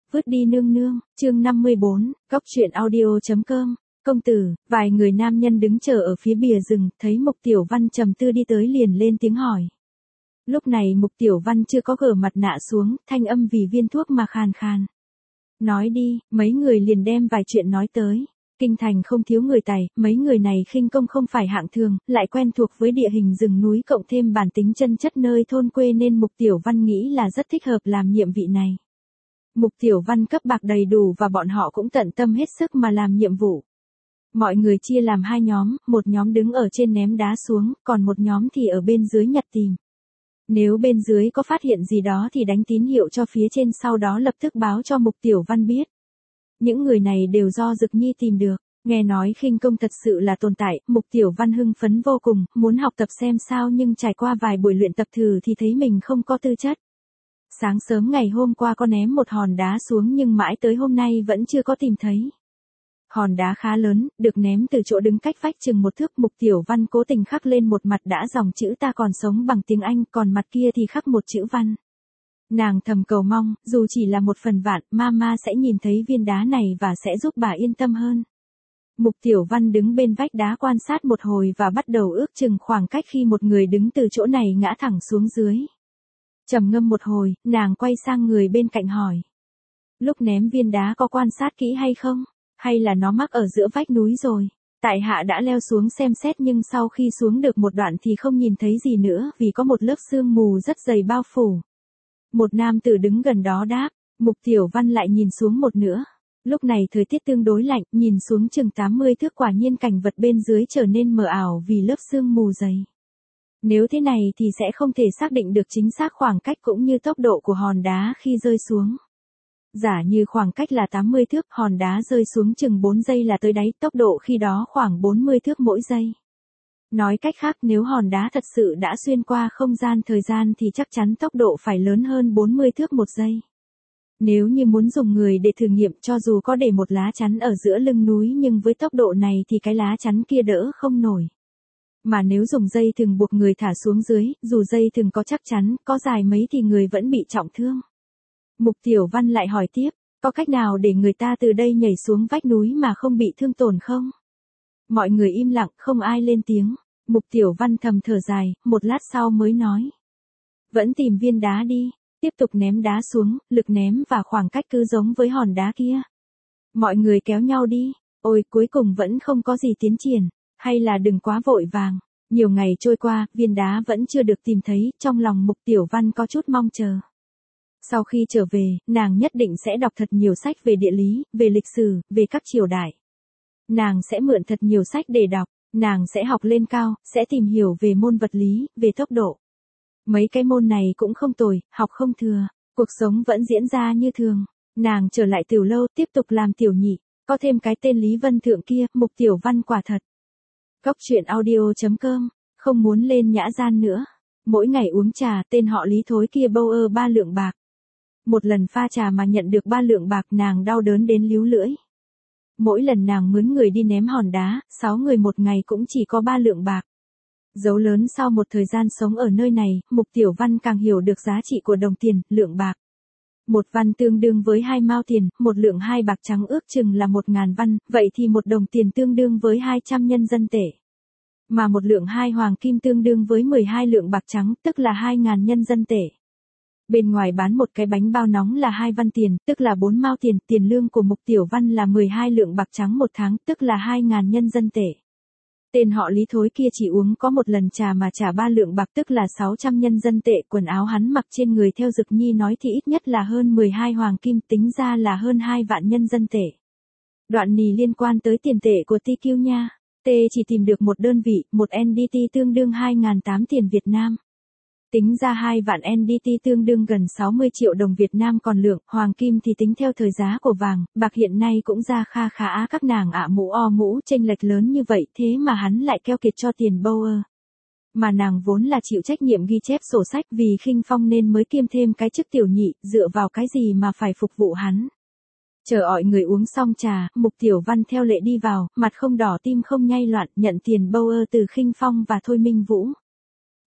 Vứt đi nương nương, chương 54, góc truyện audio.com. Công tử, vài người nam nhân đứng chờ ở phía bìa rừng, thấy Mục Tiểu Văn trầm tư đi tới liền lên tiếng hỏi. Lúc này Mục Tiểu Văn chưa có gỡ mặt nạ xuống, thanh âm vì viên thuốc mà khàn khàn. Nói đi, mấy người liền đem vài chuyện nói tới. Kinh thành không thiếu người tài, mấy người này khinh công không phải hạng thường, lại quen thuộc với địa hình rừng núi cộng thêm bản tính chân chất nơi thôn quê nên Mục Tiểu Văn nghĩ là rất thích hợp làm nhiệm vị này. Mục Tiểu Văn cấp bạc đầy đủ và bọn họ cũng tận tâm hết sức mà làm nhiệm vụ. Mọi người chia làm hai nhóm, một nhóm đứng ở trên ném đá xuống, còn một nhóm thì ở bên dưới nhặt tìm. Nếu bên dưới có phát hiện gì đó thì đánh tín hiệu cho phía trên, sau đó lập tức báo cho Mục Tiểu Văn biết. Những người này đều do Dực Nhi tìm được, nghe nói khinh công thật sự là tồn tại, Mục Tiểu Văn hưng phấn vô cùng, muốn học tập xem sao nhưng trải qua vài buổi luyện tập thử thì thấy mình không có tư chất. Sáng sớm ngày hôm qua có ném một hòn đá xuống nhưng mãi tới hôm nay vẫn chưa có tìm thấy. Hòn đá khá lớn, được ném từ chỗ đứng cách vách chừng một thước. Mục Tiểu Văn cố tình khắc lên một mặt đã dòng chữ ta còn sống bằng tiếng Anh, còn mặt kia thì khắc một chữ văn. Nàng thầm cầu mong, dù chỉ là một phần vạn, mama sẽ nhìn thấy viên đá này và sẽ giúp bà yên tâm hơn. Mục Tiểu Văn đứng bên vách đá quan sát một hồi và bắt đầu ước chừng khoảng cách khi một người đứng từ chỗ này ngã thẳng xuống dưới. Trầm ngâm một hồi, nàng quay sang người bên cạnh hỏi. Lúc ném viên đá có quan sát kỹ hay không? Hay là nó mắc ở giữa vách núi rồi? Tại hạ đã leo xuống xem xét nhưng sau khi xuống được một đoạn thì không nhìn thấy gì nữa vì có một lớp sương mù rất dày bao phủ. Một nam tử đứng gần đó đáp. Mục Tiểu Văn lại nhìn xuống một nữa. Lúc này thời tiết tương đối lạnh, nhìn xuống chừng 80 thước, quả nhiên cảnh vật bên dưới trở nên mờ ảo vì lớp sương mù dày. Nếu thế này thì sẽ không thể xác định được chính xác khoảng cách cũng như tốc độ của hòn đá khi rơi xuống. Giả như khoảng cách là 80 thước, hòn đá rơi xuống chừng 4 giây là tới đáy, tốc độ khi đó khoảng 40 thước mỗi giây. Nói cách khác, nếu hòn đá thật sự đã xuyên qua không gian thời gian thì chắc chắn tốc độ phải lớn hơn 40 thước một giây. Nếu như muốn dùng người để thử nghiệm, cho dù có để một lá chắn ở giữa lưng núi nhưng với tốc độ này thì cái lá chắn kia đỡ không nổi. Mà nếu dùng dây thừng buộc người thả xuống dưới, dù dây thừng có chắc chắn, có dài mấy thì người vẫn bị trọng thương. Mục Tiểu Văn lại hỏi tiếp, có cách nào để người ta từ đây nhảy xuống vách núi mà không bị thương tổn không? Mọi người im lặng, không ai lên tiếng. Mục Tiểu Văn thầm thở dài, một lát sau mới nói. Vẫn tìm viên đá đi, tiếp tục ném đá xuống, lực ném và khoảng cách cứ giống với hòn đá kia. Mọi người kéo nhau đi, ôi cuối cùng vẫn không có gì tiến triển, hay là đừng quá vội vàng. Nhiều ngày trôi qua, viên đá vẫn chưa được tìm thấy, trong lòng Mục Tiểu Văn có chút mong chờ. Sau khi trở về, nàng nhất định sẽ đọc thật nhiều sách về địa lý, về lịch sử, về các triều đại. Nàng sẽ mượn thật nhiều sách để đọc, nàng sẽ học lên cao, sẽ tìm hiểu về môn vật lý, về tốc độ. Mấy cái môn này cũng không tồi, học không thừa, cuộc sống vẫn diễn ra như thường. Nàng trở lại Tiểu Lâu tiếp tục làm tiểu nhị, có thêm cái tên Lý Vân Thượng kia, Mục Tiểu Văn quả thật. Góc truyện audio.com, không muốn lên nhã gian nữa. Mỗi ngày uống trà, tên họ Lý thối kia bâu 3 lượng bạc. Một lần pha trà mà nhận được 3 lượng bạc, nàng đau đớn đến líu lưỡi. Mỗi lần nàng mướn người đi ném hòn đá, 6 người một ngày cũng chỉ có 3 lượng bạc. Dấu lớn sau một thời gian sống ở nơi này, Mục Tiểu Văn càng hiểu được giá trị của đồng tiền, lượng bạc. Một văn tương đương với 2 mao tiền, một lượng 2 bạc trắng ước chừng là 1.000 văn, vậy thì một đồng tiền tương đương với 200 nhân dân tệ. Mà một lượng 2 hoàng kim tương đương với 12 lượng bạc trắng, tức là 2.000 nhân dân tệ. Bên ngoài bán một cái bánh bao nóng là 2 văn tiền, tức là 4 mao tiền, tiền lương của Mục Tiểu Văn là 12 lượng bạc trắng một tháng, tức là 2.000 nhân dân tệ. Tên họ Lý thối kia chỉ uống có một lần trà mà trả 3 lượng bạc, tức là 600 nhân dân tệ. Quần áo hắn mặc trên người theo Dực Nhi nói thì ít nhất là hơn 12 hoàng kim, tính ra là hơn 2 vạn nhân dân tệ. Đoạn nì liên quan tới tiền tệ của TQ nha. T chỉ tìm được một đơn vị, một NDT tương đương 2.800 tiền Việt Nam. Tính ra 2 vạn NDT tương đương gần 60 triệu đồng Việt Nam, còn lượng hoàng kim thì tính theo thời giá của vàng, bạc hiện nay cũng ra kha khá. Các nàng ạ mũ chênh lệch lớn như vậy thế mà hắn lại keo kiệt cho tiền bâu. Mà nàng vốn là chịu trách nhiệm ghi chép sổ sách, vì khinh phong nên mới kiêm thêm cái chức tiểu nhị, dựa vào cái gì mà phải phục vụ hắn. Chờ mọi người uống xong trà, Mục Tiểu Văn theo lệ đi vào, mặt không đỏ tim không nhây loạn, nhận tiền bâu từ khinh phong và Thôi Minh Vũ.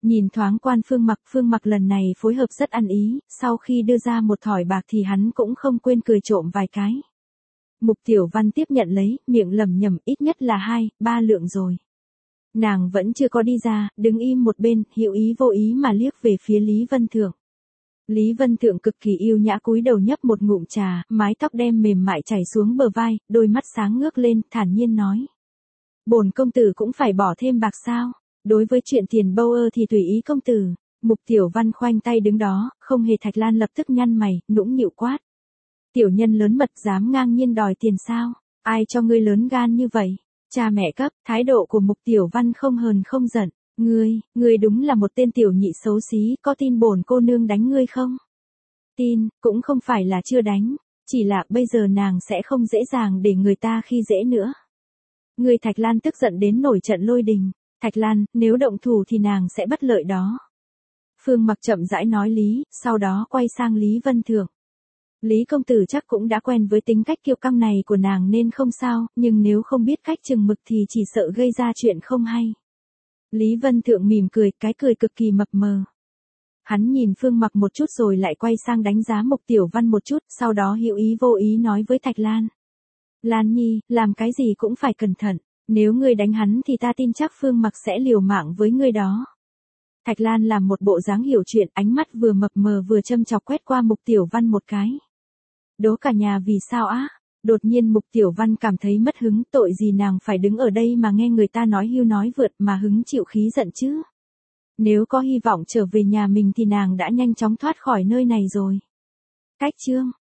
Nhìn thoáng quan Phương Mặc lần này phối hợp rất ăn ý, sau khi đưa ra một thỏi bạc thì hắn cũng không quên cười trộm vài cái. Mục Tiểu Văn tiếp nhận lấy, miệng lẩm nhẩm ít nhất là 2-3 lượng rồi. Nàng vẫn chưa có đi ra, đứng im một bên, hữu ý vô ý mà liếc về phía Lý Vân Thượng. Lý Vân Thượng cực kỳ yêu nhã cúi đầu nhấp một ngụm trà, mái tóc đen mềm mại chảy xuống bờ vai, đôi mắt sáng ngước lên, thản nhiên nói. Bổn công tử cũng phải bỏ thêm bạc sao? Đối với chuyện tiền bâu ơ thì tùy ý công tử. Mục Tiểu Văn khoanh tay đứng đó, không hề. Thạch Lan lập tức nhăn mày, nũng nịu quát. Tiểu nhân lớn mật dám ngang nhiên đòi tiền sao? Ai cho ngươi lớn gan như vậy? Cha mẹ cấp, thái độ của Mục Tiểu Văn không hờn không giận. Ngươi đúng là một tên tiểu nhị xấu xí, có tin bổn cô nương đánh ngươi không? Tin, cũng không phải là chưa đánh, chỉ là bây giờ nàng sẽ không dễ dàng để người ta khi dễ nữa. Ngươi Thạch Lan tức giận đến nổi trận lôi đình. Thạch Lan, nếu động thủ thì nàng sẽ bất lợi đó. Phương Mặc chậm rãi nói lý, sau đó quay sang Lý Vân Thượng. Lý công tử chắc cũng đã quen với tính cách kiêu căng này của nàng nên không sao, nhưng nếu không biết cách chừng mực thì chỉ sợ gây ra chuyện không hay. Lý Vân Thượng mỉm cười, cái cười cực kỳ mập mờ. Hắn nhìn Phương Mặc một chút rồi lại quay sang đánh giá Mục Tiểu Văn một chút, sau đó hữu ý vô ý nói với Thạch Lan. Lan Nhi, làm cái gì cũng phải cẩn thận, nếu ngươi đánh hắn thì ta tin chắc Phương Mặc sẽ liều mạng với ngươi đó. Thạch Lan làm một bộ dáng hiểu chuyện, ánh mắt vừa mập mờ vừa châm chọc quét qua Mục Tiểu Văn một cái. Đố cả nhà vì sao á? Đột nhiên Mục Tiểu Văn cảm thấy mất hứng, tội gì nàng phải đứng ở đây mà nghe người ta nói hưu nói vượt mà hứng chịu khí giận chứ. Nếu có hy vọng trở về nhà mình thì nàng đã nhanh chóng thoát khỏi nơi này rồi. Cách chương